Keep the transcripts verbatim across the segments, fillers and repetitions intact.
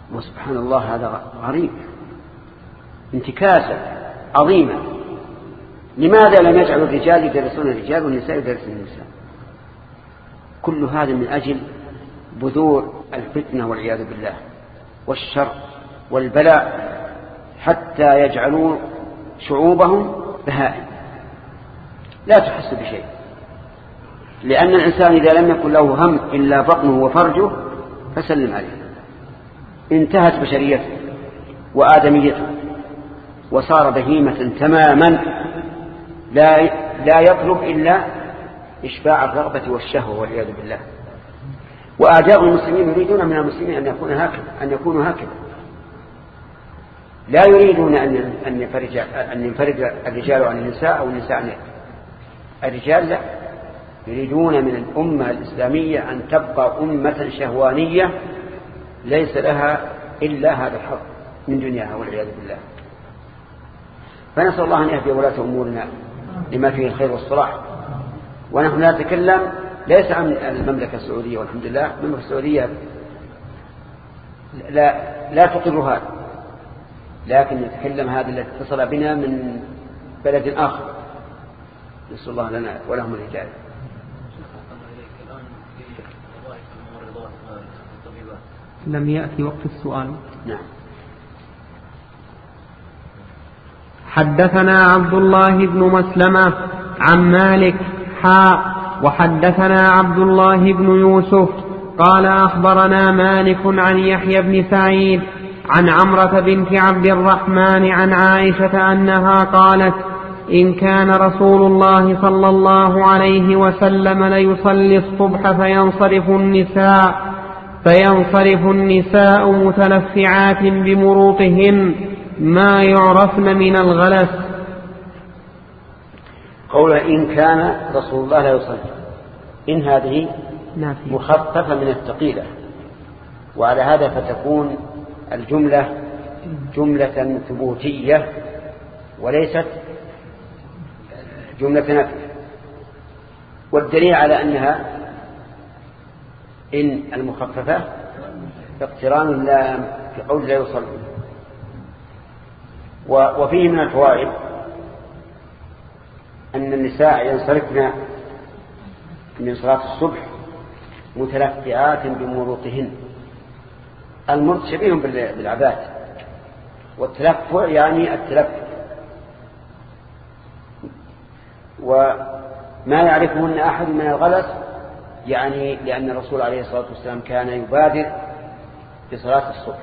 وسبحان الله هذا غريب، انتكاسة عظيمة. لماذا لم يجعل الرجال يدرسون الرجال والنساء يدرسون النساء؟ كل هذا من أجل بذور الفتنة والعياذ بالله والشر والبلاء، حتى يجعلوا شعوبهم بهائم لا تحس بشيء. لأن الإنسان إذا لم يكن له هم إلا بطنه وفرجه فسلم عليه، انتهت بشريته وآدميته وصار بهيمة تماما، لا لا يطلب إلا إشباع الرغبة والشهوة والعياذ بالله. وأعداء المسلمين يريدون من المسلمين أن يكون هكذا، أن يكونوا هكذا، لا يريدون أن أن ينفرج أن ينفرج الرجال عن النساء أو النساء عن الرجال، لا، يريدون من الأمة الإسلامية أن تبقى أمة شهوانية ليس لها إلا هذا الحظ من دنياها والعياذ بالله. فنسأل الله أن يهدي ولاة أمورنا لما فيه الخير والصلاح. ونحن لا نتكلم ليس عن المملكة السعودية، والحمد لله المملكة السعودية لا, لا تقر هذا، لكن نتكلم هذا الذي اتصل بنا من بلد آخر، نسأل الله لنا ولهم الهداية. لم يأتي وقت السؤال. نعم. حدثنا عبد الله بن مسلمة عن مالك حاء وحدثنا عبد الله بن يوسف قال أخبرنا مالك عن يحيى بن سعيد عن عمرة بنت عبد الرحمن عن عائشة أنها قالت إن كان رسول الله صلى الله عليه وسلم ليصلي الصبح فينصرف النساء فينصرف النساء متلفعات بمروطهن ما يعرفن من الغلس. قول إن كان رسول الله لا يصلي، إن هذه مخففة من الثقيلة، وعلى هذا فتكون الجملة جملة ثبوتية وليست جملة نفي. والدليل على أنها إن المخففة اقتران اللام في قول لا يصلي. وفيه من الفوائد أن النساء ينصرفن من صلاة الصبح متلفعات بمروطهن. المرط شبيه بالعباد، والتلفع يعني التلفع، وما يعرفهن أحد من الغلس، يعني لأن الرسول عليه الصلاة والسلام كان يبادر بصلاة الصبح،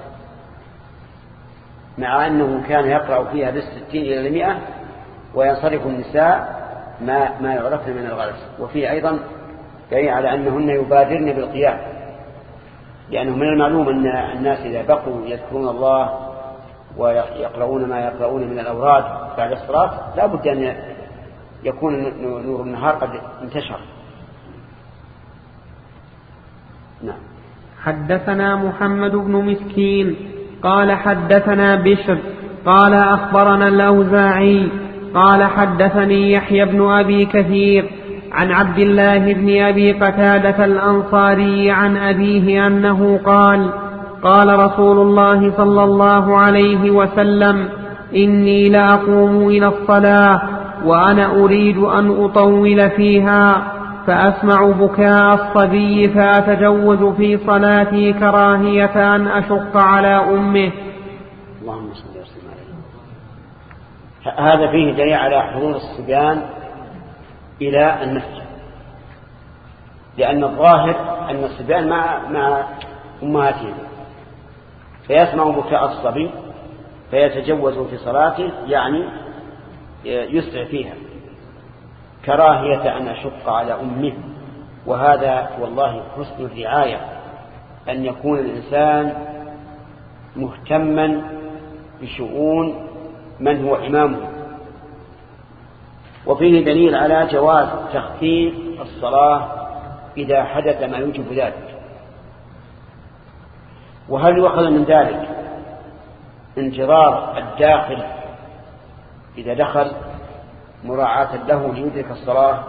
مع أنه كان يقرأ فيها بالستين إلى المئة، وينصرف النساء ما, ما يعرفن من الغلس. وفيه أيضا دليل على أنهن يبادرن بالقيام، لأنه من المعلوم أن الناس إذا بقوا يذكرون الله ويقرؤون ما يقرؤون من الأوراد بعد الصلاة لا بد أن يكون نور النهار قد انتشر. نعم. حدثنا محمد بن مسكين قال حدثنا بشر قال أخبرنا الأوزاعي قال حدثني يحيى بن أبي كثير عن عبد الله بن أبي قتادة الأنصاري عن أبيه أنه قال قال رسول الله صلى الله عليه وسلم إني لأقوم إلى الصلاة وأنا أريد أن أطول فيها فأسمع بكاء الصبي فأتجوز في صلاتي كراهية أن أشق على أمه. اللهم صل وسلم عليه. هذا فيه دليل على حضور الصبيان إلى المسجد، لأن الظاهر أن الصبيان مع مع أمهاتهم، فيسمع بكاء الصبي فيتجوز في صلاته، يعني يسرع فيها كراهية أن أشق على أمه. وهذا والله حسن الرعاية، أن يكون الإنسان مهتما بشؤون من هو إمامه. وفيه دليل على جواز تخفيف الصلاة إذا حدث ما يوجب ذلك. وهل يؤخذ من ذلك انتظار الداخل إذا دخل مراعاة له ليدرك الصلاة؟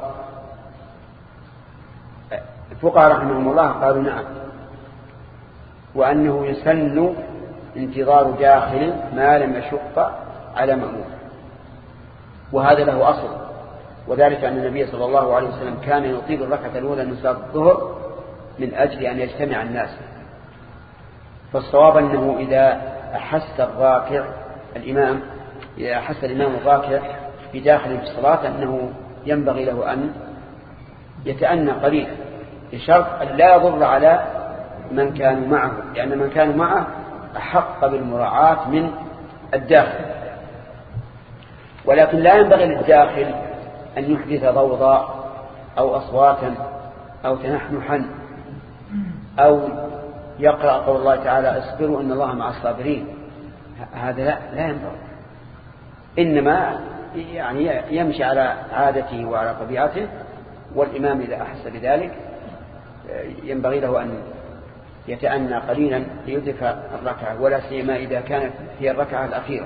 الفقهاء رحمهم الله قالوا نعم، وأنه يسن انتظار داخل ما لم يشق على مأمور، وهذا له أصل، وذلك أن النبي صلى الله عليه وسلم كان يطيل الركعة الأولى من صلاة الظهر من أجل أن يجتمع الناس. فالصواب أنه إذا أحس الراكع الإمام إذا أحس الإمام الراكع بداخل في الصلاة أنه ينبغي له أن يتأنى قليلا، بشرط أن لا يضر على من كانوا معه، لأن من كانوا معه أحق بالمراعاة من الداخل. ولكن لا ينبغي للداخل أن يحدث ضوضاء أو أصواتا أو تنحنحا أو يقرأ قول الله تعالى اصبروا إن الله مع الصابرين، هذا لا, لا ينبغي، إنما يعني يمشي على عادته وعلى طبيعته. والإمام إذا أحس بذلك ينبغي له أن يتأنى قليلا ليدرك الركعة، ولا سيما إذا كانت هي الركعة الأخيرة.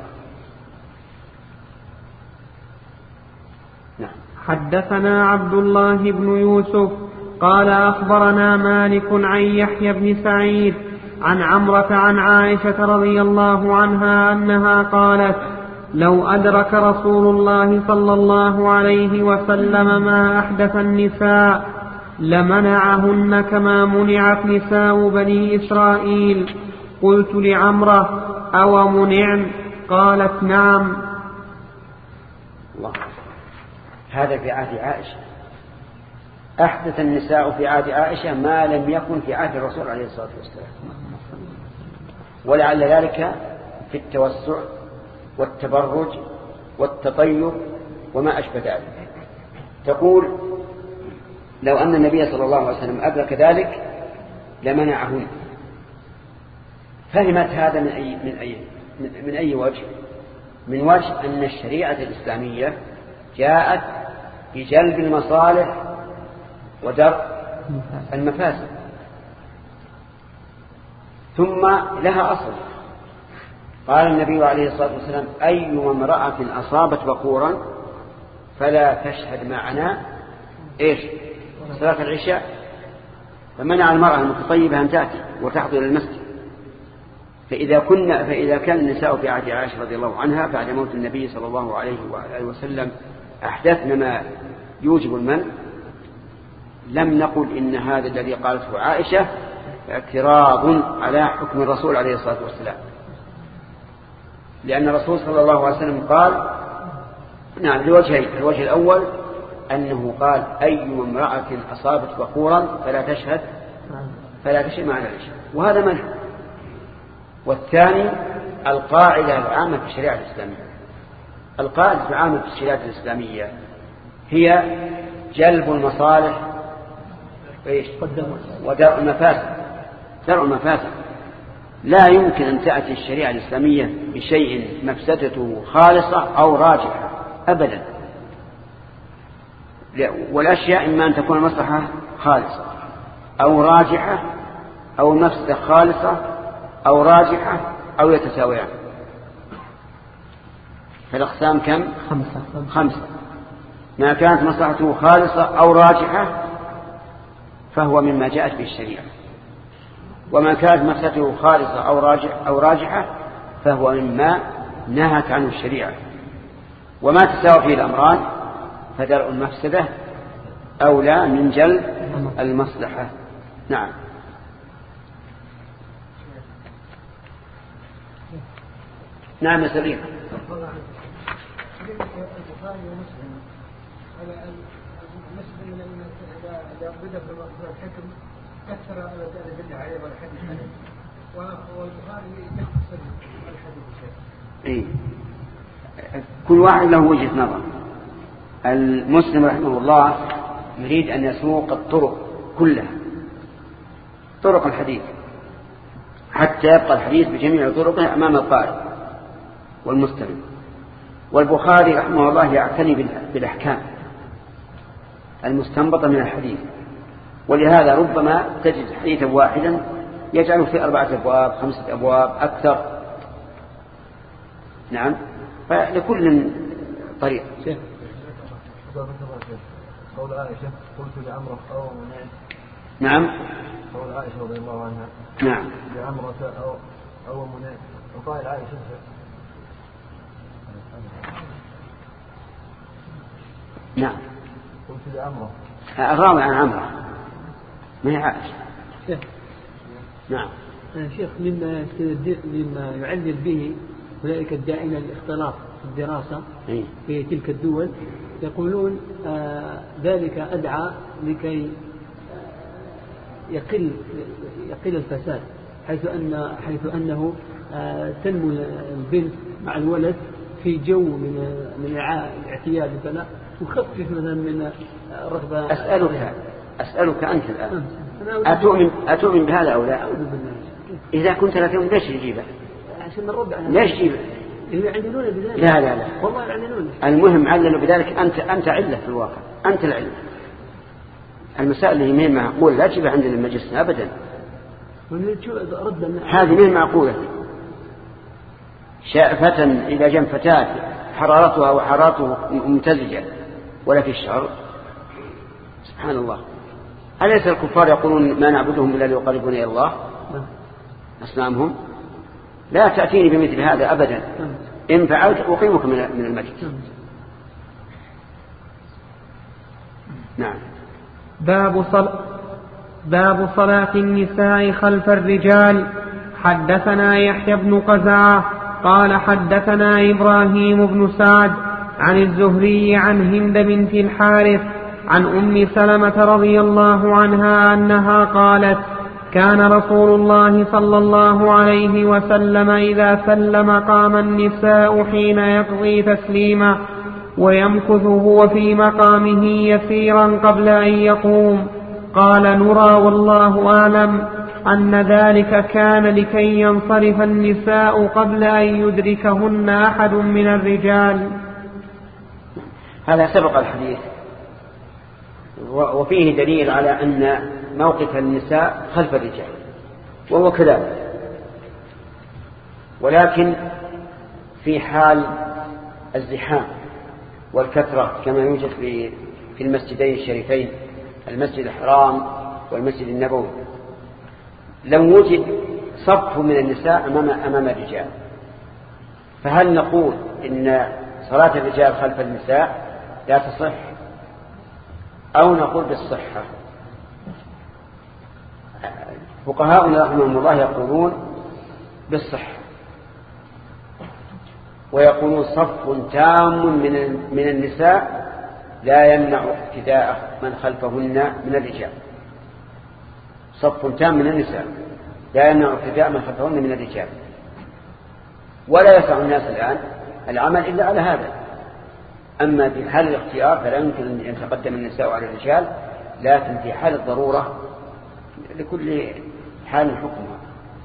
نعم. حدثنا عبد الله بن يوسف قال أخبرنا مالك عن يحيى بن سعيد عن عمرة عن عائشة رضي الله عنها أنها قالت لو أدرك رسول الله صلى الله عليه وسلم ما أحدث النساء لمنعهن كما منعت نساء بني إسرائيل. قلت لعمرة أو منعن؟ قالت نعم. الله. هذا في عهد عائشة، أحدث النساء في عهد عائشة ما لم يكن في عهد الرسول عليه الصلاة والسلام، ولعل ذلك في التوسع والتبرج والتطيب وما أشبه ذلك. تقول لو أن النبي صلى الله عليه وسلم أدرك ذلك لمنعهن. فهمت هذا من أي, من أي, من أي وجه؟ من وجه أن الشريعة الإسلامية جاءت بجلب المصالح ودرء المفاسد، ثم لها أصل. قال النبي عليه الصلاة والسلام أي امرأة أصابت بخورا فلا تشهد معنا إيش صلاة العشاء، فمنع المرأة المتطيبة أن تأتي وتحضر المسجد. فإذا كنا فإذا كان النساء في عهد عائشة رضي الله عنها بعد موت النبي صلى الله عليه وآله وسلم أحدثن ما يوجب المنع، لم نقل إن هذا الذي قالته عائشة اعتراض على حكم الرسول عليه الصلاة والسلام، لأن الرسول صلى الله عليه وسلم قال نعم لوجهين. الوجه الأول أنه قال أي امرأة أصابت بخورا فلا تشهد فلا تشهد معنا العشاء، وهذا منع. والثاني القاعدة العامة في الشريعة الإسلامية. القاعدة العامة في الشريعة الإسلامية هي جلب المصالح ودرء المفاسد. درء المفاسد لا يمكن أن تأتي الشريعة الإسلامية بشيء مفسدته خالصة أو راجحة أبدا، والأشياء إما أن تكون المصلحة خالصة أو راجحة أو المفسدة خالصة أو راجحة أو يتساويان. فالأقسام كم؟ خمسة. خمسة. ما كانت مصلحته خالصة أو راجحة فهو مما جاءت به الشريعة، وما كانت مفسدته خالصة أو راجحة أو راجحة فهو مما نهت عنه الشريعة. وما تساوي فيه الأمران فدرء المفسدة أولى من جلب المصلحة. نعم. نعم يا سليم. البخاري ومسلم على المسلم من إذا بدأ في الحكم كثر على ذلك عليه ولا حديث عنه، والبخاري يختصر الحديث شيء. إيه. كل واحد له وجهة نظر. المسلم رحمه الله يريد أن يسوق الطرق كلها، طرق الحديث، حتى يبقى الحديث بجميع طرقه أمام القارئ والمستمع. والبخاري رحمه الله يعتني بالأحكام المستنبطة من الحديث، ولهذا ربما تجد حديثا واحدا يجعله في أربعة أبواب خمسة أبواب أكثر. نعم. فلكل طريق. قول عائشة قلت لعمرة أو منعن. نعم. قول عائشة رضي الله عنها نعم لعمرة أو هو منافق وقال عائشة نعم قلت لعمره الراوي عن عمره ما هي عائشة. نعم شيخ مما مما يعلل به أولئك الداعين للاختلاط في الدراسة في تلك الدول يقولون آه ذلك أدعى لكي يقل يقل الفساد حيث أن حيث أنه آه تنمو البنت مع الولد في جو من من الاعتياد فلا تخفف مثلا من الرغبة. أسألك أسألك أنت الآن أتؤمن أتؤمن بهذا أو لا؟ إذا كنت لا تؤمن ليش تجيبه؟ عشان نرد على ليش تجيبه؟ اللي يعلنون بذلك. لا لا لا والله يعلنون. المهم عللوا بذلك أنت أنت علة في الواقع أنت العلة. المسائل اللي هي معقولة لا تجيبها عندنا المجلس أبدا. هذه مين معقولة؟ شافة إلى جنب فتاة حرارتها وحرارته ممتزجة ولا في الشعر. سبحان الله. أليس الكفار يقولون ما نعبدهم إلا ليقربون إلى الله؟ أصنامهم لا تأتيني بمثل هذا أبدا. إن فعلت أقيمك من المجلس. نعم. باب صل... باب صلاة النساء خلف الرجال. حدثنا يحيى بن قزعة قال حدثنا إبراهيم بن سعد عن الزهري عن هند بنت الحارث عن أم سلمة رضي الله عنها أنها قالت كان رسول الله صلى الله عليه وسلم إذا سلم قام النساء حين يقضي تسليما ويمكث هو في مقامه يسيرا قبل أن يقوم. قال نرى والله أعلم أن ذلك كان لكي ينصرف النساء قبل أن يدركهن أحد من الرجال. هذا سبق الحديث وفيه دليل على أن موقف النساء خلف الرجال وهو كذلك، ولكن في حال الزحام والكثرة كما يوجد في في المسجدين الشريفين المسجد الحرام والمسجد النبوي لو وجد صف من النساء أمام أمام الرجال فهل نقول إن صلاة الرجال خلف النساء لا تصح أو نقول بالصحة؟ فقهاؤنا رحمهم الله يقولون بالصحة ويقولون صف تام من من النساء لا يمنع اقتداء من خلفهن من الرجال. صف تام من النساء لا يمنع اقتداء من خلفهن من الرجال، ولا يسع الناس الآن العمل إلا على هذا. أما في حال الاختيار فلا يمكن أن يتقدم النساء على الرجال، لكن في حال الضرورة لكل حال حكمها.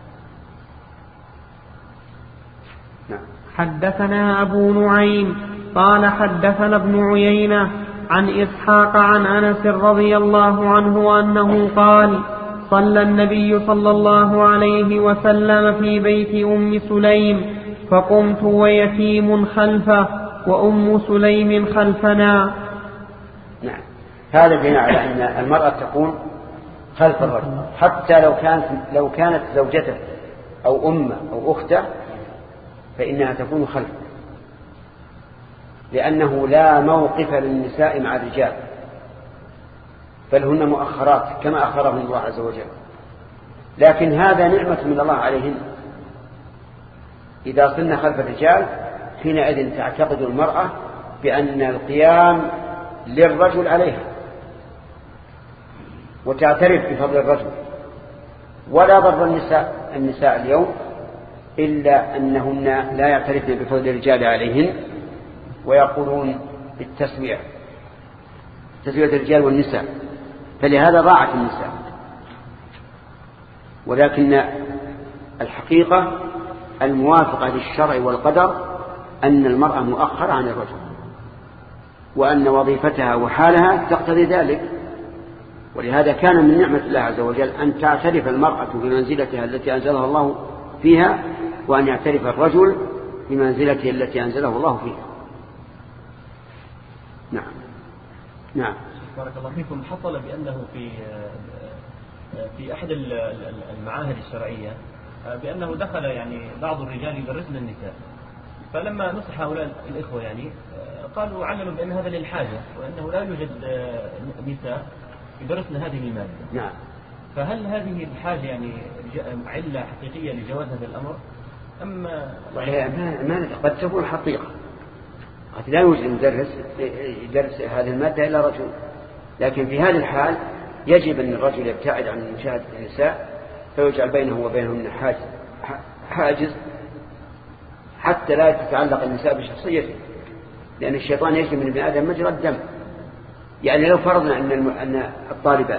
نعم. حدثنا أبو نعيم قال حدثنا ابن عيينة عن إسحاق عن أنس رضي الله عنه أنه قال صلى النبي صلى الله عليه وسلم في بيت أم سليم فقمت ويتيم خلفه وأم سليم خلفنا. نعم. هذا بناء على أن المرأة تكون خلف الرجل حتى لو كانت لو كانت زوجته أو أمه أو أخته فإنها تكون خلفه، لأنه لا موقف للنساء مع الرجال بل هن مؤخرات كما أخرهم الله عز وجل. لكن هذا نعمة من الله عليهم. إذا صرنا خلف الرجال حينئذ تعتقد المرأة بأن القيام للرجل عليها وتعترف بفضل الرجل. ولا ضر النساء النساء اليوم إلا أنهن لا يعترفن بفضل الرجال عليهن ويقولون بالتسوية تسوية الرجال والنساء، فلهذا ضاعت النساء. ولكن الحقيقة الموافقة للشرع والقدر أن المرأة مؤخرة عن الرجل وأن وظيفتها وحالها تقتضي ذلك. ولهذا كان من نعمة الله عز وجل أن تعترف المرأة بمنزلتها التي أنزلها الله فيها وأن يعترف الرجل بمنزلته التي أنزله الله فيها. نعم. نعم. بارك الله فيكم. حصل بأنه في في أحد المعاهد الشرعية بأنه دخل يعني بعض الرجال يدرسن النساء، فلما نصح هؤلاء الإخوة يعني قالوا عللوا بأن هذا للحاجة وأنه لا يوجد نساء يدرسن هذه المادة. نعم. فهل هذه الحاجة يعني علة حقيقية لجواز هذا الأمر أم ما قد تكون حقيقة، قد لا يوجد مدرس يدرس هذه المادة إلا رجل، لكن في هذه الحال يجب أن الرجل يبتعد عن مشاهدة النساء فيجعل بينه وبينهن حاجز حاجز حتى لا تتعلق النساء بشخصيته، لأن الشيطان يجري من ابن آدم مجرى الدم. يعني لو فرضنا أن أن الطالبات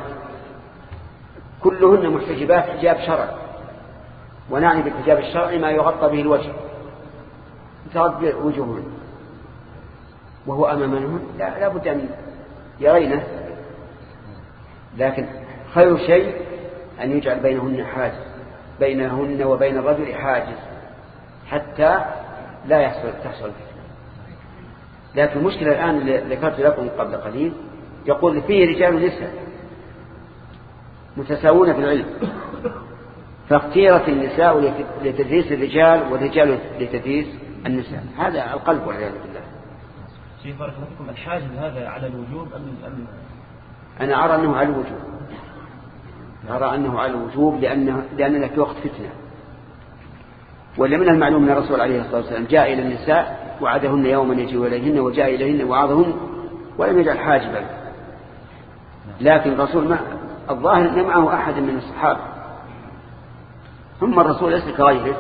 كلهن محتجبات حجاب شرعي، ونعني بالحجاب الشرعي ما يغطى به الوجه تغطى وجوههن وهو أمامهن، لا, لا بد أن يرينه، لكن خير شيء أن يجعل بينهن حاجز، بينهن وبين الرجل حاجز حتى لا يحصل تحصل فتنة. لكن المشكلة الآن اللي ذكرت لكم قبل قليل يقول فيه رجال ونساء متساوون في العلم، فاختيرت النساء لتدريس الرجال والرجال لتدريس النساء، هذا القلب والعياذ بالله. شيخ بارك الله فيكم، الحاجز هذا على الوجوب أم أم أنا أرى أنه على الوجوب، أرى أنه على الوجوب لأنه لأننا في وقت فتنة، ولا من المعلوم أن الرسول عليه الصلاة والسلام جاء إلى النساء وعدهن يوما يجيء إليهن وجاء إليهن وعظهن ولم يجعل حاجبا، لكن الرسول ما الظاهر أن معه أحد من الصحابة، ثم الرسول ليس كغيره.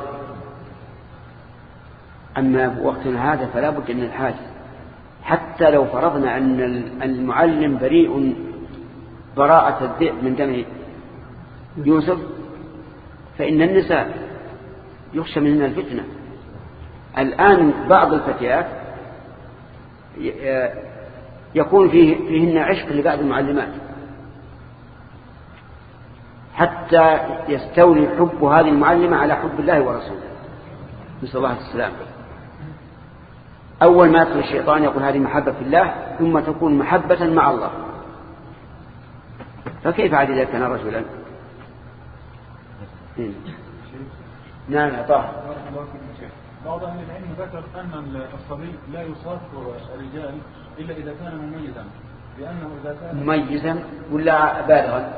أما وقتنا هذا فلا بد من الحاجز، حتى لو فرضنا أن المعلم بريء براءة الذئب من دم يوسف فإن النساء يخشى منهن الفتنة. الآن بعض الفتيات يكون فيه فيهن عشق لبعض المعلمات حتى يستولي حب هذه المعلمة على حب الله ورسوله، نسأل الله السلامة. أول ما يدخل الشيطان يقول هذه محبة في الله، ثم تكون محبة مع الله، فكيف عاد إذا كان رجلا؟ نعم أعطاه. بعض أهل العلم ذكر أن الصبي لا يصاف الرجال إلا إذا كان مميزا، لأنه إذا كان مميزا ولا بالغا؟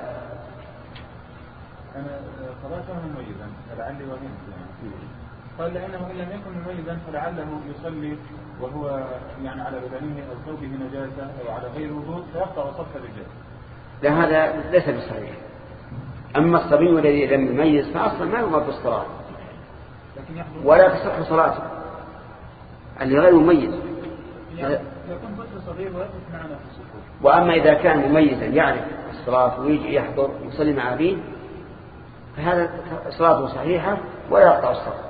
أنا صلاته مميزا فلعلي وهمت يعني. قال لأنه إن لم يكن مميزا فلعله يصلي وهو يعني على بدنه أو ثوبه نجاسة أو على غير وضوء فيقطع صف الرجال. لا هذا ليس بالصحيح. أما الصبي الذي لم يميز فأصلا ما يمر بالصلاة ولا تصح صلاته. اللي غير مميز يكون بس صغير ويقف معنا في الصفوف. وأما إذا كان مميزا يعرف الصلاة ويجي يحضر ويصلي مع أبيه فهذا صلاته صحيحة ولا يقطع الصلاة.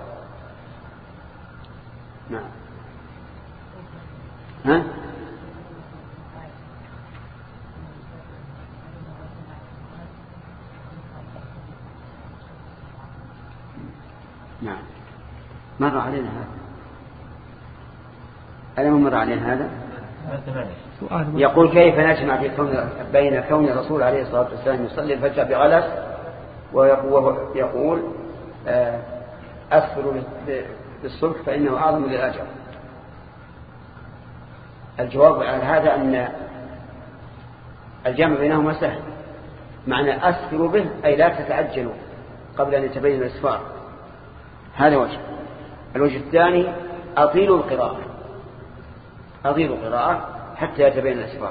نعم. ها؟ نعم. مر علينا هذا. ألم مر علينا هذا؟ يقول كيف نجمع في كون بين كون الرسول عليه الصلاة والسلام يصلي الفجر بغلس ويقول أسفر بالصبح فإنه أعظم للأجر. الجواب على هذا أن الجمع بينهما سهل. معنى أسفر به أي لا تتعجلوا قبل أن يتبين الأسفار، هذا وجه. الوجه الثاني أطيلوا القراءة، أطيلوا القراءة حتى يتبين الأسفار.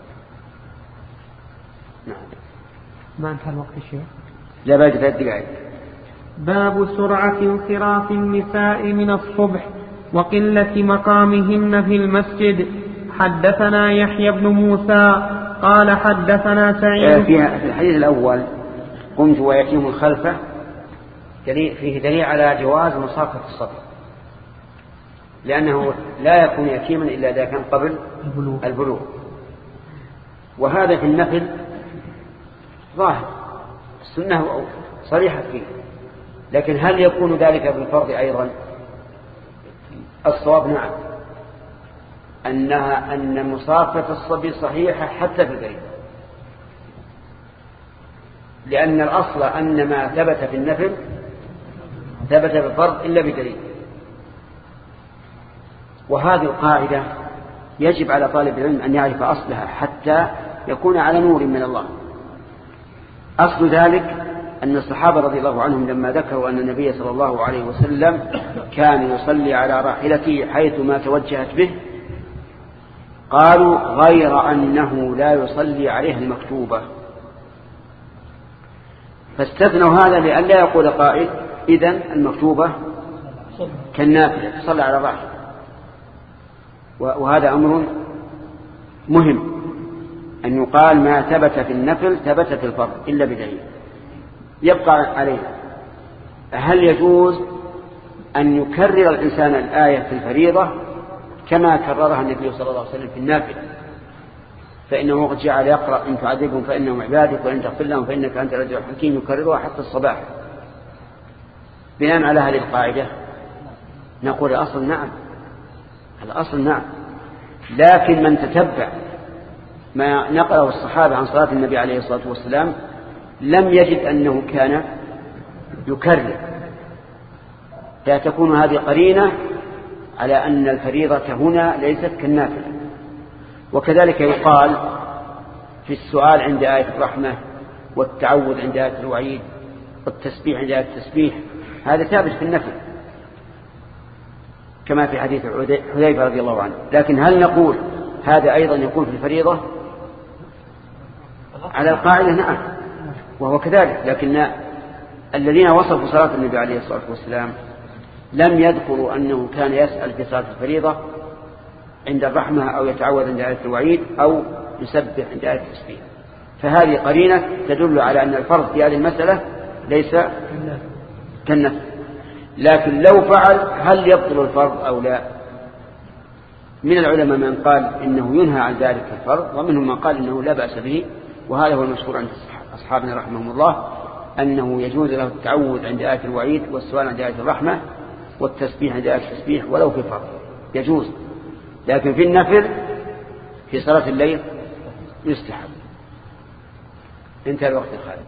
نعم. ما انتهى الوقت الشيخ؟ لا باقي ثلاث دقائق. باب سرعة انصراف النساء من الصبح وقلة مقامهن في المسجد. حدثنا يحيى بن موسى قال حدثنا سعيد. في الحديث الأول قمت ويتيم خلفه فيه دليل على جواز مصافة الصبي، لأنه لا يكون يتيما إلا إذا كان قبل البلوغ، وهذا في النفل ظاهر، السنة صريحة فيه. لكن هل يكون ذلك في الفرض أيضا؟ الصواب نعم، أنها أن مصافة الصبي صحيحة حتى في البريد، لأن الأصل أن ما ثبت في النفل ثبت بالفرض إلا بدليل. وهذه القاعدة يجب على طالب العلم أن يعرف أصلها حتى يكون على نور من الله. أصل ذلك أن الصحابة رضي الله عنهم لما ذكروا أن النبي صلى الله عليه وسلم كان يصلي على راحلته حيث ما توجهت به قالوا غير أنه لا يصلي عليها المكتوبة، فاستثنوا هذا لئلا يقول قائل إذن المكتوبة كالنافلة صلى على الراحلة. وهذا أمر مهم أن يقال ما ثبت في النفل ثبت في الفرض إلا بدليل. يبقى عليه هل يجوز أن يكرر الإنسان الآية في الفريضة كما كررها النبي صلى الله عليه وسلم في النافل، فإنه قد جعل يقرأ إن تعذبهم فإنهم عبادك وإن تغفر لهم فإنك أنت العزيز الحكيم يكررها حتى الصباح. بناء على هذه القاعدة نقول الأصل نعم، الأصل نعم، لكن من تتبع ما نقله الصحابة عن صلاة النبي عليه الصلاة والسلام لم يجد أنه كان يكرر، لا تكون هذه قرينة على أن الفريضة هنا ليست كالنافلة. وكذلك يقال في السؤال عند آية الرحمة والتعوذ عند آية الوعيد والتسبيح عند آية التسبيح، هذا ثابت في النفل كما في حديث حذيفة رضي الله عنه. لكن هل نقول هذا أيضا يكون في الفريضة؟ على القاعدة نعم وهو كذلك، لكن الذين وصفوا صلاة النبي عليه الصلاة والسلام لم يذكروا أنه كان يسأل في صلاة الفريضة عند الرحمة أو يتعوذ عند آية الوعيد أو يسبح عند آية التسبيح. فهذه قرينة تدل على أن الفرض في هذه المسألة ليس كالنفل. لكن لو فعل هل يبطل الفرض أو لا؟ من العلماء من قال إنه ينهى عن ذلك الفرض، ومنهم من قال إنه لا بأس به، وهذا هو المشهور عند أصحابنا رحمهم الله أنه يجوز له التعوذ عند آية الوعيد والسؤال عند آية الرحمة والتسبيح عند آية التسبيح ولو في فرض يجوز، لكن في النفل في صلاة الليل يستحب. انتهى الوقت الخالد.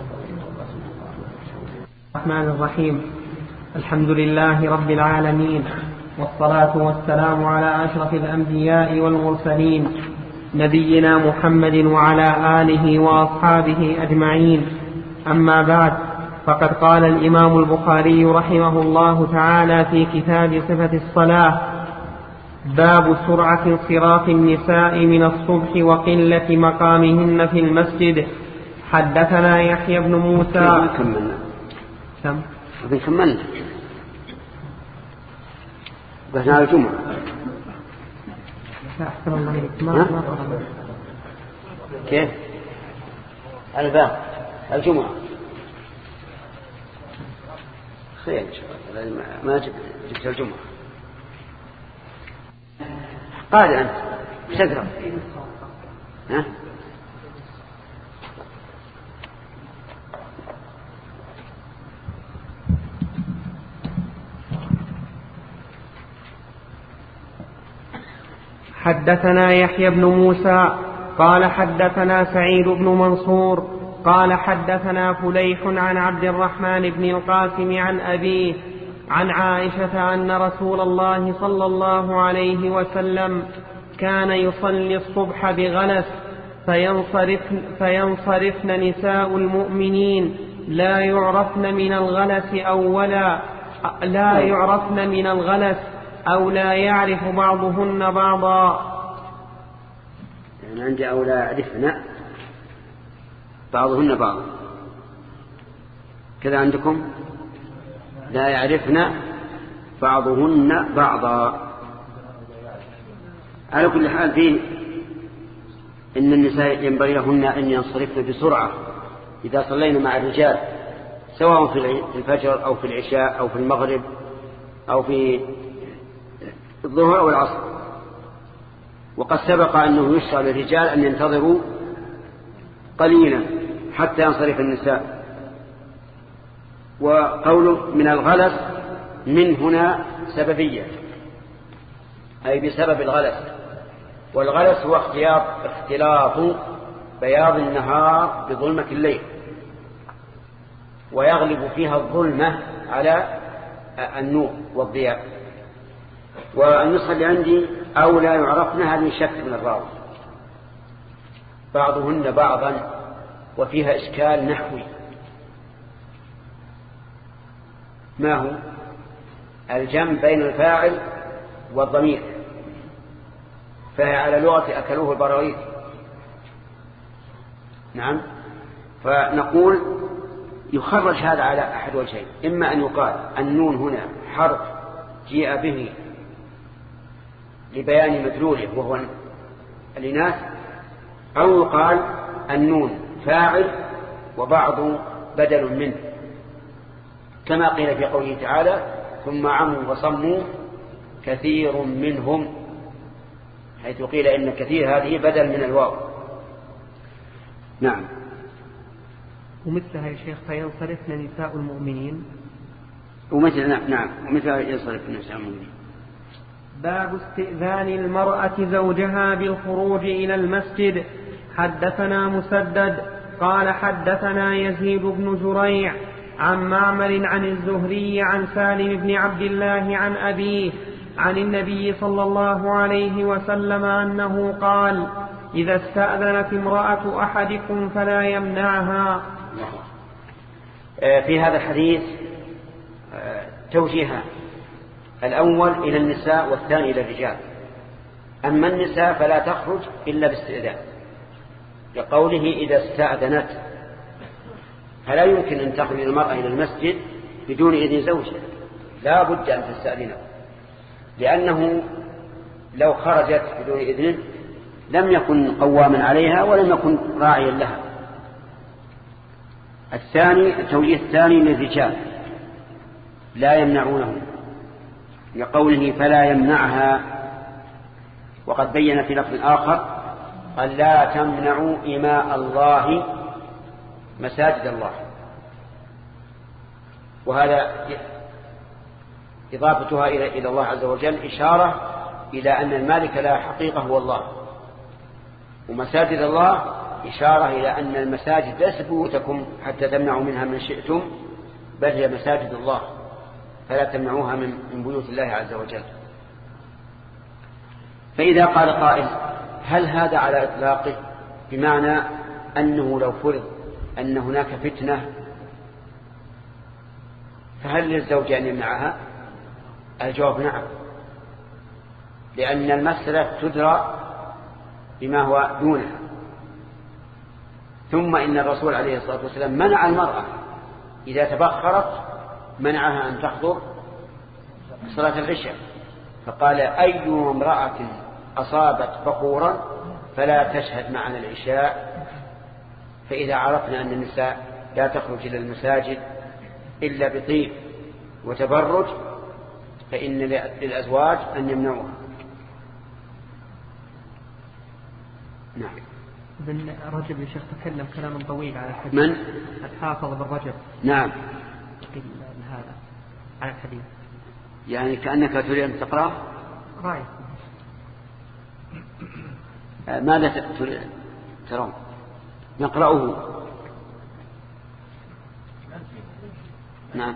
الرحمن الرحيم. الحمد لله رب العالمين، والصلاة والسلام على أشرف الأنبياء والمرسلين نبينا محمد وعلى آله وأصحابه أجمعين. أما بعد، فقد قال الإمام البخاري رحمه الله تعالى في كتاب صفة الصلاة: باب سرعة انصراف النساء من الصبح وقلة مقامهن في المسجد. حدثنا يحيى بن موسى. كم؟ كملنا بس على الجمعة. أحسن الله إليك. ما ما كيف؟ الباب الجمعة خير إن شاء الله. ما جبت الجمعة قال أنت مش تقرأ؟ ها؟ حدثنا يحيى بن موسى قال حدثنا سعيد بن منصور قال حدثنا فليح عن عبد الرحمن بن القاسم عن أبيه عن عائشة أن رسول الله صلى الله عليه وسلم كان يصلي الصبح بغلس فينصرفن, فينصرفن نساء المؤمنين لا يعرفن من الغلس أولا لا يعرفن من الغلس أو لا يعرف بعضهن بعضا. يعني عندي أو لا يعرفن بعضهن بعضا كذا عندكم لا يعرفن بعضهن بعضا. على كل حال فيه إن النساء ينبغي لهن أن ينصرفن بسرعة إذا صلينا مع الرجال، سواء في الفجر أو في العشاء أو في المغرب أو في الظهر أو العصر. وقد سبق أنه يشرع للرجال أن ينتظروا قليلا حتى ينصرف النساء. وقوله من الغلس من هنا سببية، أي بسبب الغلس، والغلس هو اختلاط اختلاط بياض النهار بظلمة الليل، ويغلب فيها الظلمة على النور والضياء. والنسخة اللي عندي أو لا يعرفن هذه شك من الراوي، بعضهن بعضا وفيها إشكال نحوي. ما هو؟ الجمع بين الفاعل والضمير، فهي على لغة أكلوه البراغيث. نعم. فنقول يخرج هذا على أحد وجهين، إما أن يقال النون هنا حرف جيء به لبيان مدلوله وهو الإناث، أو يقال النون فاعل وبعض بدل منه، كما قيل في قوله تعالى ثم عموا وصموا كثير منهم، حيث قيل إن كثير هذه بدل من الواو. نعم. ومثلها يا شيخ فينصرفن نساء المؤمنين، ومثل نعم نعم ومثلها ينصرفن نساء المؤمنين. باب استئذان المرأة زوجها بالخروج إلى المسجد. حدثنا مسدد قال حدثنا يزيد بن زريع عن معمر عن الزهري عن سالم بن عبد الله عن أبيه عن النبي صلى الله عليه وسلم أنه قال إذا استأذنت امرأة أحدكم فلا يمنعها. في هذا الحديث توجيهان، الأول إلى النساء والثاني إلى الرجال. أما النساء فلا تخرج إلا باستئذان، لقوله إذا استأذنت، فلا يمكن أن تخرج المرأة إلى المسجد بدون إذن زوجها، لا بد أن تستأذنه، لأنه لو خرجت بدون إذن لم يكن قواما عليها ولم يكن راعيا لها. الثاني التوجيه الثاني للرجال لا يمنعونه، لقوله فلا يمنعها، وقد بين في لفظ آخر قال لا تمنعوا إماء الله مساجد الله، وهذا إضافتها إلى الله عز وجل إشارة إلى أن المالك لا حقيقة هو الله، ومساجد الله إشارة إلى أن المساجد ليست بيوتكم حتى تمنعوا منها من شئتم، بل هي مساجد الله فلا تمنعوها من بيوت الله عز وجل. فإذا قال قائل هل هذا على إطلاقه بمعنى أنه لو فرض أن هناك فتنة فهل للزوج أن يمنعها؟ الجواب نعم، لأن المسألة تدرى بما هو دونها. ثم إن الرسول عليه الصلاة والسلام منع المرأة إذا تبخرت منعها أن تحضر صلاة العشاء، فقال أي امرأة أصابت بخورا فلا تشهد معنا العشاء. فإذا عرفنا أن النساء لا تخرج إلى المساجد إلا بطيب وتبرج فإن للأزواج أن يمنعوها. نعم. ابن رجب يا شيخ تكلم كلاما طويل على الحديث. من؟ الحافظ بن رجب. نعم. هذا على الحديث. يعني كأنك تريد أن تقرأ؟ رأي. ماذا ترون؟ نقرأه. نعم.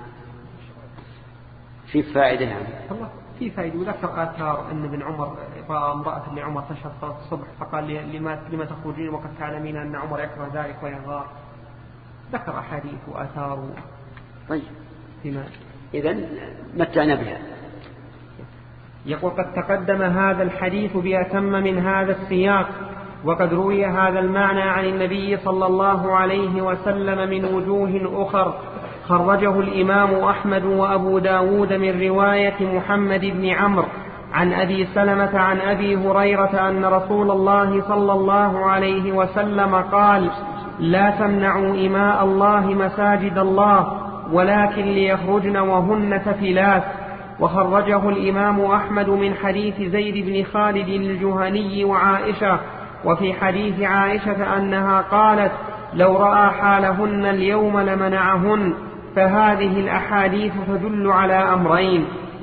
في فائدة يعني. والله في فائدة. وذكر آثار أن ابن عمر رأى امرأة لعمر تشهد صلاة الصبح فقال لما لما تخرجين وقد تعلمين أن عمر يكره ذلك ويغار. ذكر أحاديث وآثار. طيب. فيما إذن متعنا بها. يقول قد تقدم هذا الحديث بأتم من هذا السياق، وقد روي هذا المعنى عن النبي صلى الله عليه وسلم من وجوه أخر، خرجه الإمام أحمد وأبو داود من رواية محمد بن عمرو عن أبي سلمة عن أبي هريرة أن رسول الله صلى الله عليه وسلم قال لا تمنعوا إماء الله مساجد الله ولكن ليخرجن وهن تفلات. وخرجه الإمام أحمد من حديث زيد بن خالد الجهني وعائشة. وفي حديث عائشة أنها قالت لو رأى حالهن اليوم لمنعهن. فهذه الأحاديث تدل على أمرين: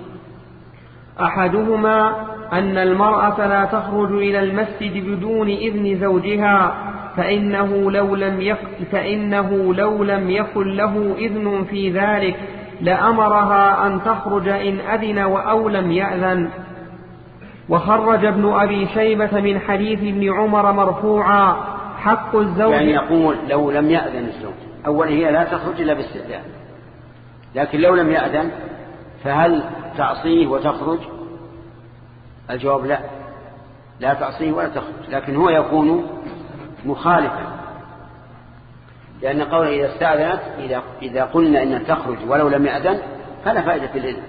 أحدهما أن المرأة لا تخرج إلى المسجد بدون إذن زوجها، فإنه لو لم يكن, فإنه لو لم يكن له إذن في ذلك لأمرها أن تخرج إن أذن أو لم يأذن. وخرج ابن أبي شيبة من حديث ابن عمر مرفوعا حق الزوج، يعني يقول لو لم يأذن الزوج أولا هي لا تخرج إلا باستئذان، لكن لو لم يأذن فهل تعصيه وتخرج؟ الجواب لا، لا تعصيه ولا تخرج، لكن هو يكون مخالفا، لأن قوله إذا استأذنت إذا, إذا قلنا إن تخرج ولو لم يأذن فلا فائدة في الإذن.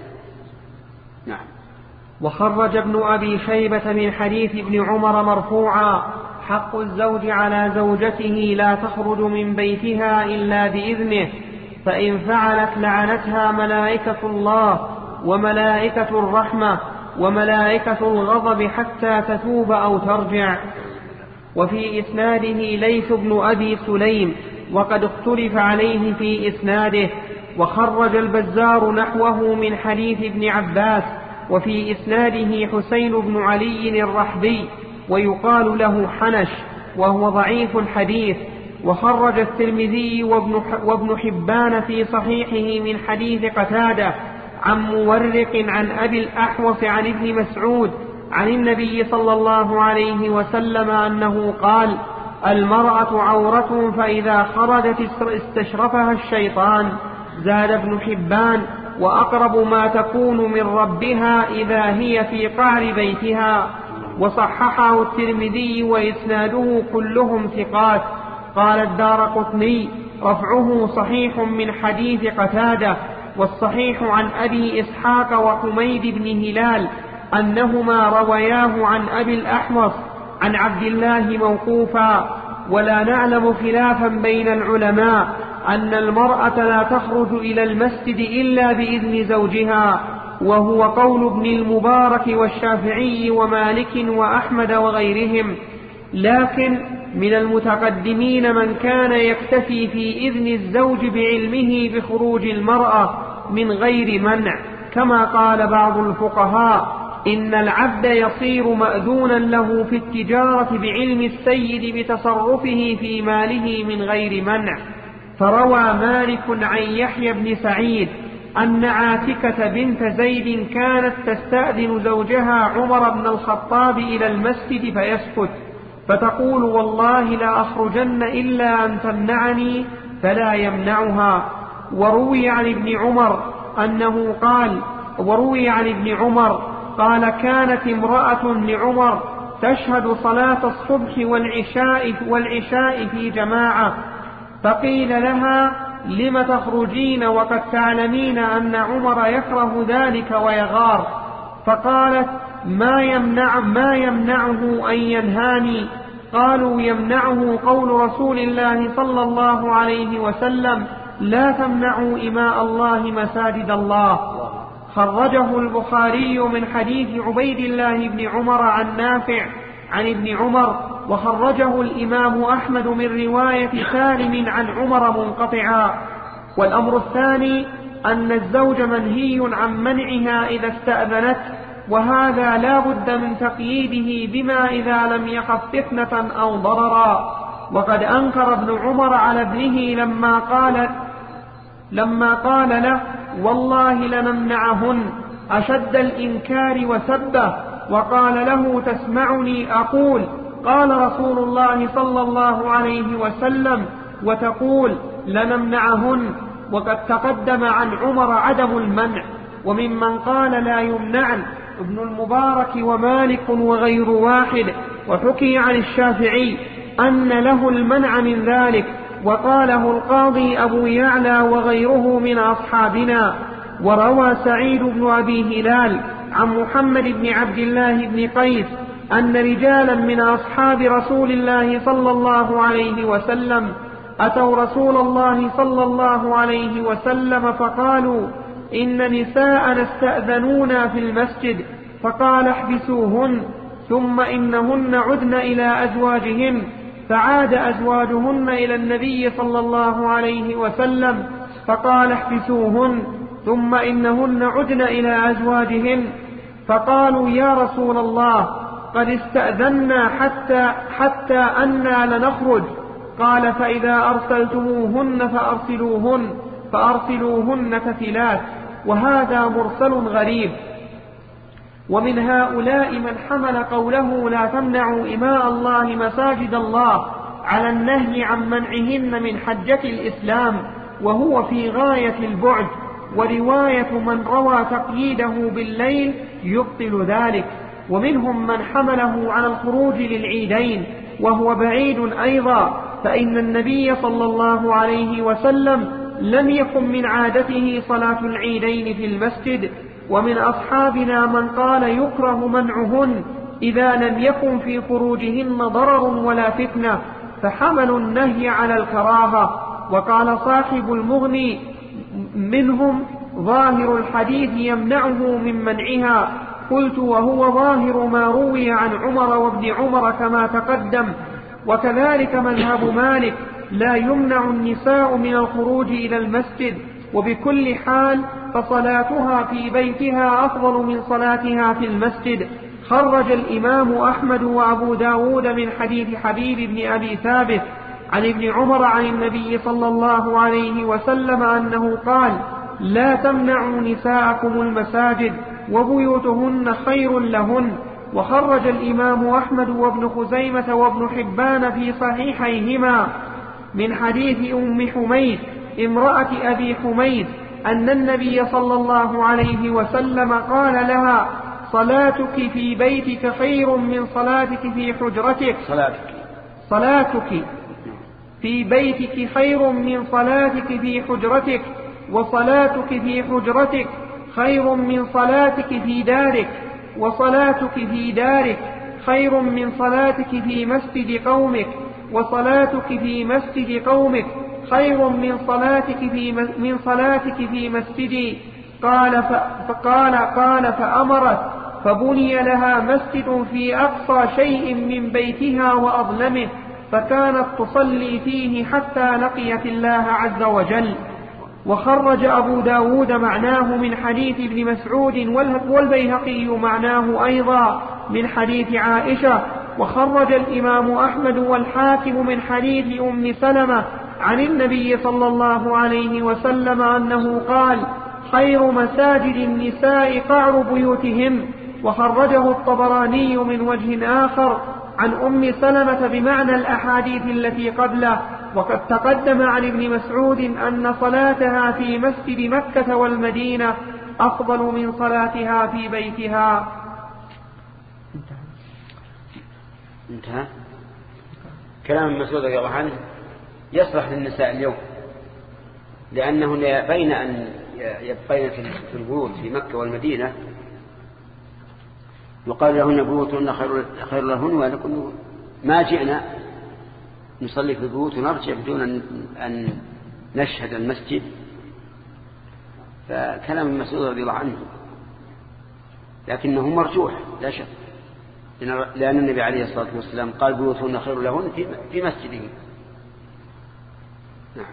نعم. وخرج ابن أبي شيبة من حديث ابن عمر مرفوعا حق الزوج على زوجته لا تخرج من بيتها إلا بإذنه، فإن فعلت لعنتها ملائكة الله وملائكة الرحمة وملائكة الغضب حتى تتوب أو ترجع. وفي إسناده ليث بن أبي سليم وقد اختلف عليه في إسناده. وخرج البزار نحوه من حديث ابن عباس، وفي إسناده حسين بن علي الرحبي ويقال له حنش وهو ضعيف الحديث. وخرج الترمذي وابن حبان في صحيحه من حديث قتادة عن مورق عن أبي الأحوص عن ابن مسعود عن النبي صلى الله عليه وسلم أنه قال: المرأة عورة فإذا خرجت استشرفها الشيطان. زاد ابن حبان: وأقرب ما تكون من ربها إذا هي في قعر بيتها. وصححه الترمذي وإسناده كلهم ثقات. قال الدارقطني: رفعه صحيح من حديث قتادة. والصحيح عن أبي إسحاق وحميد بن هلال أنهما روياه عن أبي الأحوص عن عبد الله موقوفا. ولا نعلم خلافا بين العلماء أن المرأة لا تخرج إلى المسجد إلا بإذن زوجها، وهو قول ابن المبارك والشافعي ومالك وأحمد وغيرهم. لكن من المتقدمين من كان يكتفي في إذن الزوج بعلمه بخروج المرأة من غير منع، كما قال بعض الفقهاء: إن العبد يصير مأذونا له في التجارة بعلم السيد بتصرفه في ماله من غير منع. فروى مالك عن يحيى بن سعيد أن عاتكة بنت زيد كانت تستأذن زوجها عمر بن الخطاب إلى المسجد فيسكت، فتقول: والله لا أخرجن إلا أن تمنعني، فلا يمنعها. وروي عن ابن عمر أنه قال وروي عن ابن عمر قال: كانت امرأة لعمر تشهد صلاة الصبح والعشاء, والعشاء في جماعة، فقيل لها: لم تخرجين وقد تعلمين أن عمر يكره ذلك ويغار؟ فقالت: ما, يمنع ما يمنعه أن ينهاني؟ قالوا: يمنعه قول رسول الله صلى الله عليه وسلم: لا تمنعوا إماء الله مساجد الله. خرجه البخاري من حديث عبيد الله بن عمر عن نافع عن ابن عمر، وخرجه الإمام أحمد من رواية سالم عن عمر منقطعا. والأمر الثاني أن الزوج منهي عن منعها إذا استأذنت، وهذا لا بد من تقييده بما إذا لم يخف فتنة أو ضررا. وقد أنكر ابن عمر على ابنه لما قال لما قال له: والله لنمنعهن، أشد الإنكار وسبه، وقال له: تسمعني أقول قال رسول الله صلى الله عليه وسلم وتقول لنمنعهن؟ وقد تقدم عن عمر عدم المنع. وممن قال لا يمنعن ابن المبارك ومالك وغير واحد. وحكي عن الشافعي أن له المنع من ذلك، وقاله القاضي أبو يعلى وغيره من أصحابنا. وروى سعيد بن أبي هلال عن محمد بن عبد الله بن قيس أن رجالا من أصحاب رسول الله صلى الله عليه وسلم أتوا رسول الله صلى الله عليه وسلم فقالوا: إن نساء استأذنونا في المسجد، فقال: احبسوهن، ثم إنهن عدن إلى أزواجهن. فعاد أزواجهن إلى النبي صلى الله عليه وسلم فقال: احبسوهن، ثم إنهن عدن إلى أزواجهن. فقالوا: يا رسول الله، قد استأذنا حتى, حتى أنا لنخرج. قال: فإذا أرسلتموهن فأرسلوهن، فأرسلوهن تفلات، وهذا مرسل غريب. ومن هؤلاء من حمل قوله لا تمنعوا إماء الله مساجد الله على النهي عن منعهن من حجة الإسلام، وهو في غاية البعد، ورواية من روى تقييده بالليل يبطل ذلك. ومنهم من حمله على الخروج للعيدين، وهو بعيد أيضا، فإن النبي صلى الله عليه وسلم لم يكن من عادته صلاة العيدين في المسجد. ومن أصحابنا من قال يكره منعهن إذا لم يكن في خروجهن ضرر ولا فتنة، فحملوا النهي على الكراهة. وقال صاحب المغني منهم ظاهر الحديث يمنعه من منعها. قلت وهو ظاهر ما روي عن عمر وابن عمر كما تقدم. وكذلك مذهب مالك لا يمنع النساء من الخروج إلى المسجد، وبكل حال فصلاتها في بيتها أفضل من صلاتها في المسجد. خرج الإمام أحمد وأبو داود من حديث حبيب بن أبي ثابت عن ابن عمر عن النبي صلى الله عليه وسلم أنه قال لا تمنعوا نساءكم المساجد وبيوتهن خير لهن. وخرج الإمام أحمد وابن خزيمة وابن حبان في صحيحيهما من حديث أم حميد امرأة أبي حميد أن النبي صلى الله عليه وسلم قال لها صلاتك في بيتك خير من صلاتك في حجرتك. صلاتك صلاتك في بيتك خير من صلاتك في حجرتك، وصلاتك في حجرتك خير من صلاتك في دارك، وصلاتك في دارك خير من صلاتك في مسجد قومك، وصلاتك في مسجد قومك خير من صلاتك في من صلاتك في مسجدي. قال فقال قال فأمرت فبني لها مسجد في أقصى شيء من بيتها وأظلمه، فكانت تصلي فيه حتى لقيت الله عز وجل. وخرج أبو داود معناه من حديث ابن مسعود، والبيهقي معناه أيضا من حديث عائشة. وخرج الإمام أحمد والحاكم من حديث أم سلمة عن النبي صلى الله عليه وسلم أنه قال خير مساجد النساء قعر بيوتهم. وخرجه الطبراني من وجه آخر عن أم سلمة بمعنى الأحاديث التي قبله. وقد تقدم عن ابن مسعود أن صلاتها في مسجد مكة والمدينة أفضل من صلاتها في بيتها. انتهى كلام مسعود رضي الله عنه يصلح للنساء اليوم، لأنه بين أن يبقين في البيوت في مكة والمدينة يقال لهن بيوتهن خير لهن، ولكن ما جئنا نصلي في البيوت ونرجع بدون أن نشهد المسجد. فكلام مسعود رضي الله عنه لكنه مرجوح لا شك، لأن النبي عليه الصلاة والسلام قال بيوتهن خير لهن في مسجده. نعم.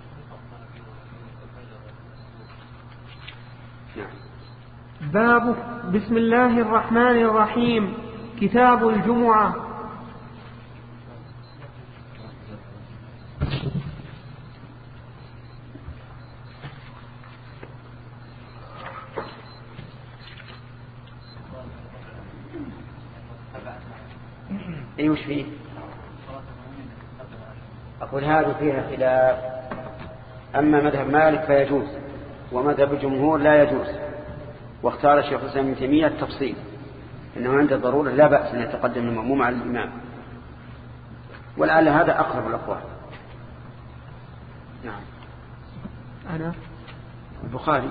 نعم. باب بسم الله الرحمن الرحيم. كتاب الجمعة. اي وش فيه؟ أقول هذا فيها خلاف، أما مذهب مالك فيجوز، ومذهب الجمهور لا يجوز. واختار الشيخ الإسلام ابن تيمية التفصيل أنه عند الضرورة لا بأس أن يتقدم المأموم على الإمام، ولعل هذا أقرب الأقوال. نعم. أنا البخاري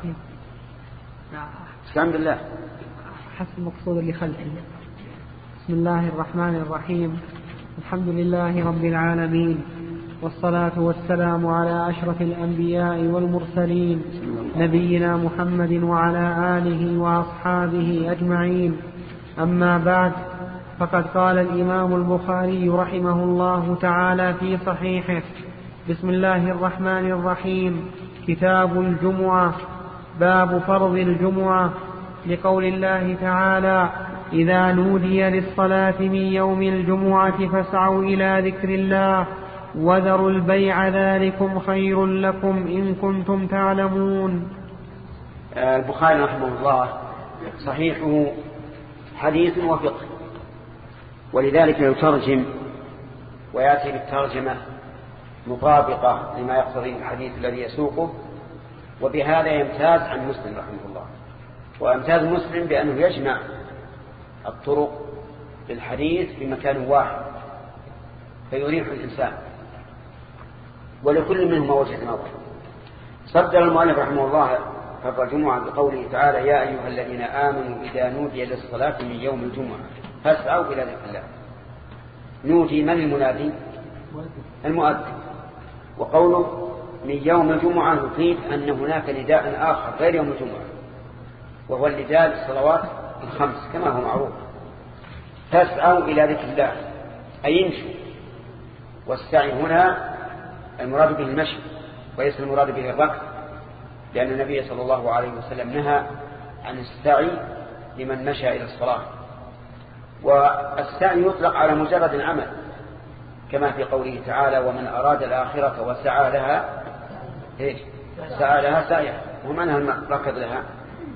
سلام بالله حسب المقصود اللي خلفي. بسم الله الرحمن الرحيم. الحمد لله رب العالمين، والصلاة والسلام على أشرف الأنبياء والمرسلين نبينا محمد وعلى آله وأصحابه أجمعين. أما بعد، فقد قال الإمام البخاري رحمه الله تعالى في صحيحه: بسم الله الرحمن الرحيم. كتاب الجمعة. باب فرض الجمعة، لقول الله تعالى: إذا نودي للصلاة من يوم الجمعة فاسعوا إلى ذكر الله وذروا البيع ذلكم خير لكم إن كنتم تعلمون. البخاري رحمه الله صحيحه حديث وفقه، ولذلك يترجم ويأتي بالترجمة مطابقة لما يقتضيه الحديث الذي يسوقه، وبهذا يمتاز عن مسلم رحمه الله. ويمتاز مسلم بأنه يجمع الطرق للحديث في مكان واحد فيريح الإنسان، ولكل منهما وجهة نظر. صدر المؤلف رحمه الله فرض الجمعة بقوله تعالى: يا أيها الذين آمنوا إذا نودي للصلاة من يوم الجمعة فاسعوا إلى ذكر الله. نودي من المنادي؟ المؤذن. وقوله من يوم الجمعة يفيد أن هناك نداء آخر غير يوم الجمعة، وهو النداء للصلوات الخمس كما هو معروف. فاسعوا إلى ذكر الله أي يمشوا، والسعي هنا المراد به المشي وليس المراد به الركض، لأن النبي صلى الله عليه وسلم نهى عن السعي لمن مشى إلى الصلاة. والسعي يطلق على مجرد العمل كما في قوله تعالى: ومن أراد الآخرة وسعى لها إيه؟ سعى لها سعيها، ومنها الركض لها.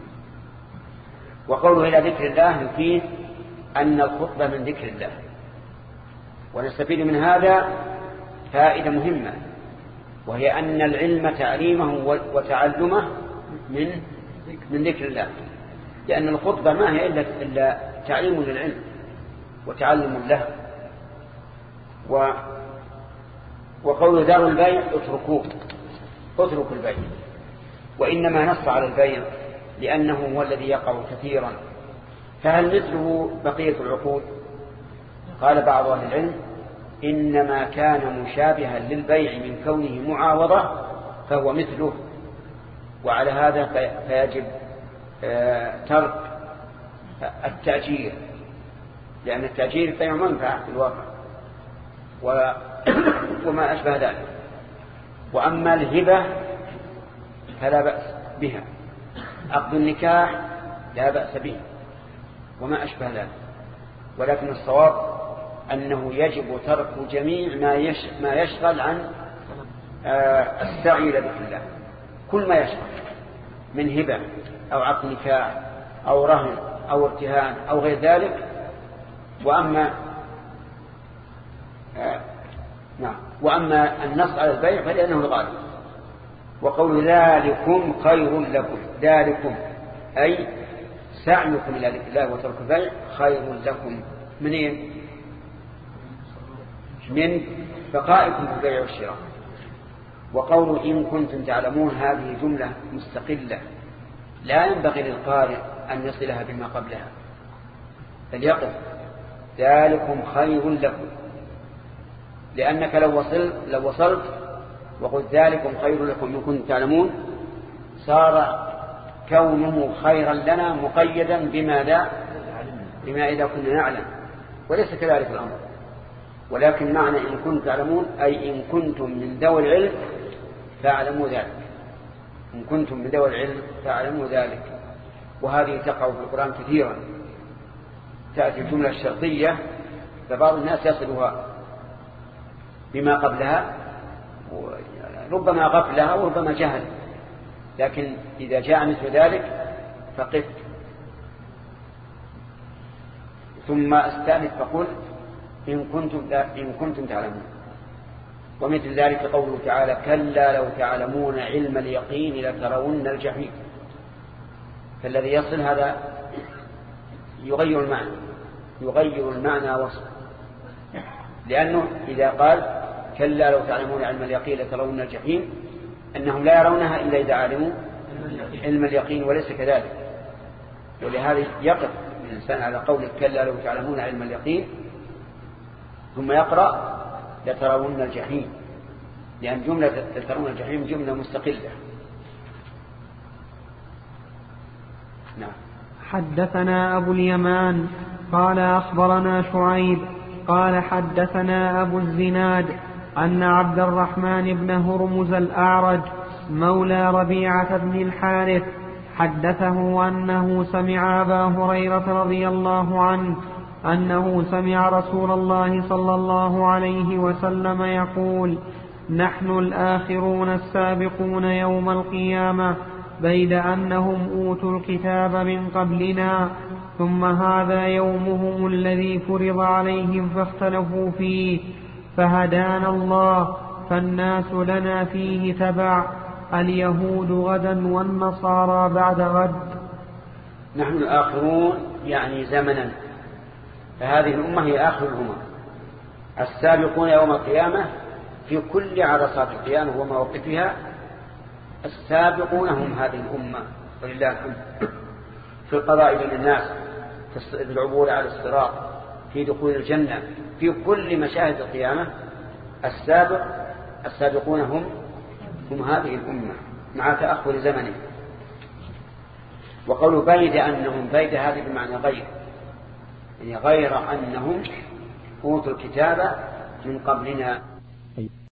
وقوله إلى ذكر الله يفيد أن الخطبة من ذكر الله. ونستفيد من هذا فائدة مهمة، وهي أن العلم تعليمه وتعلمه من من ذكر الله، لأن الخطبة ما هي إلا, إلا تعليم للعلم وتعلم له. و وقول دار البيع اتركوه، اتركوا البيع، وإنما نص على البيع لأنه هو الذي يقع كثيرا. فهل مثله بقية العقود؟ قال بعض أهل العلم: إنما كان مشابها للبيع من كونه معاوضة فهو مثله، وعلى هذا فيجب ترك التأجير، لأن التأجير بيع منفعة في الواقع وما أشبه ذلك. وأما الهبة فلا بأس بها، عقد النكاح لا بأس به وما أشبه ذلك، ولكن الصواب أنه يجب ترك جميع ما ما يشغل عن السعي إلى ذكر الله، كل ما يشغل من هبة أو عقد نكاح أو رهن أو ارتهان أو غير ذلك. وأما نعم وأما النص على البيع فلأنه الغالب. وقول ذلكم خير لكم، ذلكم أي سعيكم إلى ذكر الله وترك البيع خير لكم. منين؟ من بقائكم في البيع والشراء. وقول إن كنتم تعلمون هذه جملة مستقلة لا ينبغي للقارئ أن يصلها بما قبلها، فليقف ذلكم خير لكم، لأنك لو وصلت, لو وصلت وقلت ذلكم خير لكم إن كنتم تعلمون صار كونه خيرا لنا مقيدا بماذا؟ بما إذا كنا نعلم، وليس كذلك الأمر. ولكن معنى إن كنتم تعلمون أي إن كنتم من ذوي العلم فاعلموا ذلك، إن كنتم من ذوي العلم فاعلموا ذلك. وهذه تقع في القرآن كثيرا، تأتي الجملة الشرطية فبعض الناس يصلها بما قبلها، ربما غفلها وربما جهل، لكن إذا جاء مثل ذلك فقف ثم استأنف فقل إن كنتم, إن كنتم تعلمون. ومثل ذلك قوله تعالى: كلا لو تعلمون علم اليقين لترون الجحيم. فالذي يصل هذا يغير المعنى، يغير المعنى وصف، لأنه إذا قال كلا لو تعلمون علم اليقين لترون الجحيم أنهم لا يرونها إلا إذا علموا علم اليقين، وليس كذلك. ولهذا يقف الإنسان على قول كلا لو تعلمون علم اليقين ثم يقرأ لترون الجحيم، لأن جملة لترون الجحيم جملة مستقلة. نعم. حدثنا أبو اليمان قال أخبرنا شعيب قال حدثنا أبو الزناد أن عبد الرحمن بن هرمز الأعرج مولى ربيعة بن الحارث حدثه أنه سمع أبا هريرة رضي الله عنه أنه سمع رسول الله صلى الله عليه وسلم يقول: نحن الآخرون السابقون يوم القيامة، بيد أنهم أوتوا الكتاب من قبلنا، ثم هذا يومهم الذي فرض عليهم فاختلفوا فيه، فهدانا الله، فالناس لنا فيه تبع، اليهود غدا والنصارى بعد غد. نحن الآخرون يعني زمنا، فهذه الأمة هي آخر الأمم، السابقون يوم القيامة في كل عرصات القيامة ومواقفها، السابقون هم هذه الأمة ولله الحمد، في القضاء بين الناس، في العبور على الصراط، في دخول الجنة، في كل مشاهد القيامة السابق السابقون هم هم هذه الأمة مع تأخر زمنه. وقالوا بيد أنهم، بيد هذه بمعنى غير، يعني غير أنهم أوتوا الكتاب من قبلنا.